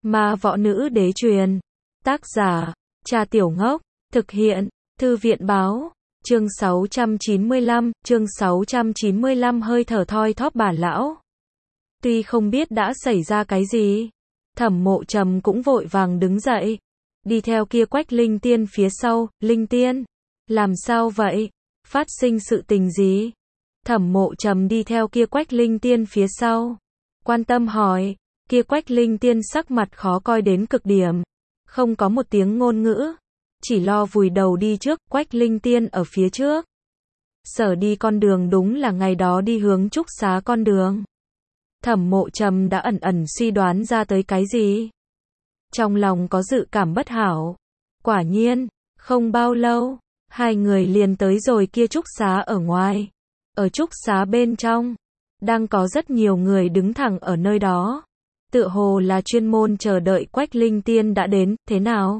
Ma võ nữ đế truyền. Tác giả, Trà Tiểu Ngốc. Thực hiện, Thư viện báo. Chương 695 hơi thở thoi thóp bà lão. Tuy không biết đã xảy ra cái gì, Thẩm Mộ Trầm cũng vội vàng đứng dậy, đi theo kia Quách Linh Tiên phía sau. Linh Tiên, làm sao vậy? Phát sinh sự tình gì? Thẩm Mộ Trầm đi theo kia Quách Linh Tiên phía sau, quan tâm hỏi. Kia Quách Linh Tiên sắc mặt khó coi đến cực điểm, không có một tiếng ngôn ngữ, chỉ lo vùi đầu đi trước. Quách Linh Tiên ở phía trước, sở đi con đường đúng là ngày đó đi hướng trúc xá con đường. Thẩm Mộ Trầm đã ẩn ẩn suy đoán ra tới cái gì, trong lòng có dự cảm bất hảo. Quả nhiên, không bao lâu, hai người liền tới rồi kia trúc xá ở ngoài. Ở trúc xá bên trong, đang có rất nhiều người đứng thẳng ở nơi đó, tựa hồ là chuyên môn chờ đợi Quách Linh Tiên đã đến. Thế nào?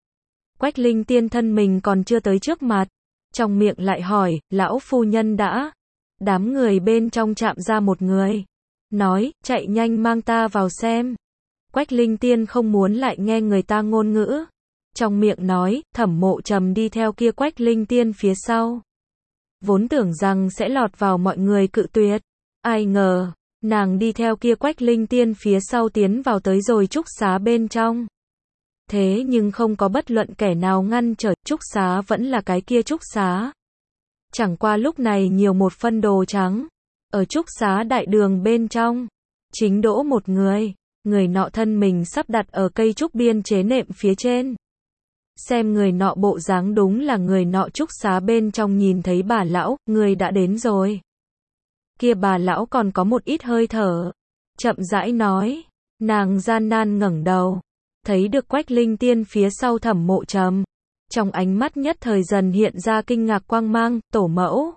Quách Linh Tiên thân mình còn chưa tới trước mặt, trong miệng lại hỏi, lão phu nhân đã. Đám người bên trong chạm ra một người, nói, chạy nhanh mang ta vào xem. Quách Linh Tiên không muốn lại nghe người ta ngôn ngữ, trong miệng nói. Thẩm Mộ Trầm đi theo kia Quách Linh Tiên phía sau, vốn tưởng rằng sẽ lọt vào mọi người cự tuyệt, ai ngờ, nàng đi theo kia Quách Linh Tiên phía sau tiến vào tới rồi trúc xá bên trong. Thế nhưng không có bất luận kẻ nào ngăn trở, trúc xá vẫn là cái kia trúc xá. Chẳng qua lúc này nhiều một phân đồ trắng. Ở trúc xá đại đường bên trong, chính đỗ một người, người nọ thân mình sắp đặt ở cây trúc biên chế nệm phía trên. Xem người nọ bộ dáng đúng là người nọ trúc xá bên trong nhìn thấy bà lão, người đã đến rồi. Kia bà lão còn có một ít hơi thở, chậm rãi nói, nàng gian nan ngẩng đầu, thấy được Quách Linh Tiên phía sau Thẩm Mộ Trầm, trong ánh mắt nhất thời dần hiện ra kinh ngạc quang mang. Tổ mẫu,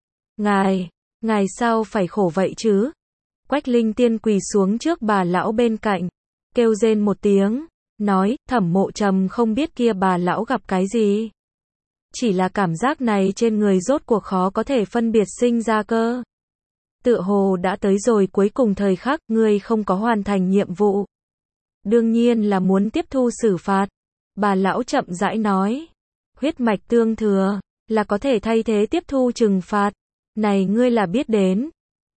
ngài sao phải khổ vậy chứ? Quách Linh Tiên quỳ xuống trước bà lão bên cạnh, kêu rên một tiếng, nói. Thẩm Mộ Trầm không biết kia bà lão gặp cái gì, chỉ là cảm giác này trên người rốt cuộc khó có thể phân biệt sinh ra cơ. Tựa hồ đã tới rồi cuối cùng thời khắc, ngươi không có hoàn thành nhiệm vụ, đương nhiên là muốn tiếp thu xử phạt. Bà lão chậm rãi nói, huyết mạch tương thừa là có thể thay thế tiếp thu trừng phạt, này ngươi là biết đến.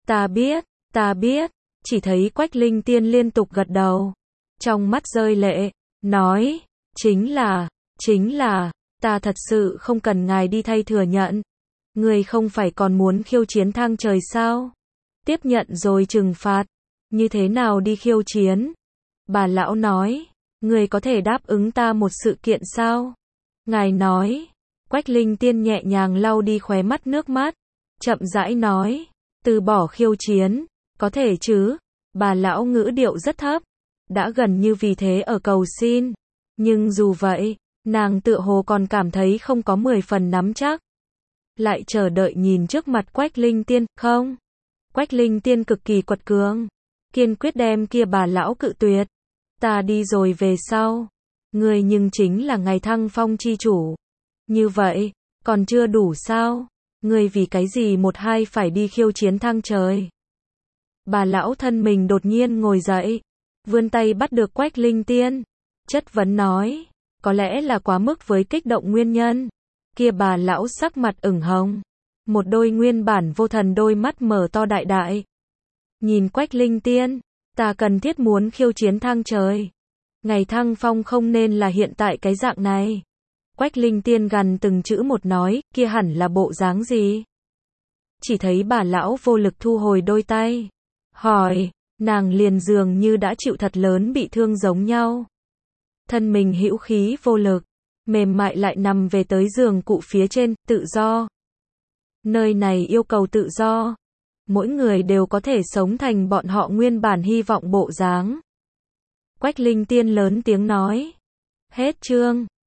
Ta biết, chỉ thấy Quách Linh Tiên liên tục gật đầu, trong mắt rơi lệ, nói, chính là, ta thật sự không cần ngài đi thay thừa nhận. Ngươi không phải còn muốn khiêu chiến thang trời sao? Tiếp nhận rồi trừng phạt, như thế nào đi khiêu chiến? Bà lão nói, ngươi có thể đáp ứng ta một sự kiện sao? Ngài nói. Quách Linh Tiên nhẹ nhàng lau đi khóe mắt nước mắt, chậm rãi nói, từ bỏ khiêu chiến, có thể chứ? Bà lão ngữ điệu rất thấp, đã gần như vì thế ở cầu xin, nhưng dù vậy, nàng tựa hồ còn cảm thấy không có 10 phần nắm chắc. Lại chờ đợi nhìn trước mặt Quách Linh Tiên, không? Quách Linh Tiên cực kỳ quật cường, kiên quyết đem kia bà lão cự tuyệt. Ta đi rồi về sau, ngươi nhưng chính là ngày thăng phong chi chủ. Như vậy, còn chưa đủ sao? Ngươi vì cái gì một hai phải đi khiêu chiến thang trời? Bà lão thân mình đột nhiên ngồi dậy, vươn tay bắt được Quách Linh Tiên, chất vấn nói, có lẽ là quá mức với kích động nguyên nhân. Kia bà lão sắc mặt ửng hồng, một đôi nguyên bản vô thần đôi mắt mở to đại đại. Nhìn Quách Linh Tiên, ta cần thiết muốn khiêu chiến thang trời. Ngày thăng phong không nên là hiện tại cái dạng này. Quách Linh Tiên gằn từng chữ một nói, kia hẳn là bộ dáng gì? Chỉ thấy bà lão vô lực thu hồi đôi tay, hỏi, nàng liền dường như đã chịu thật lớn bị thương giống nhau. Thân mình hữu khí vô lực, mềm mại lại nằm về tới giường cụ phía trên. Tự do. Nơi này yêu cầu tự do. Mỗi người đều có thể sống thành bọn họ nguyên bản hy vọng bộ dáng. Quách Linh Tiên lớn tiếng nói. Hết chương.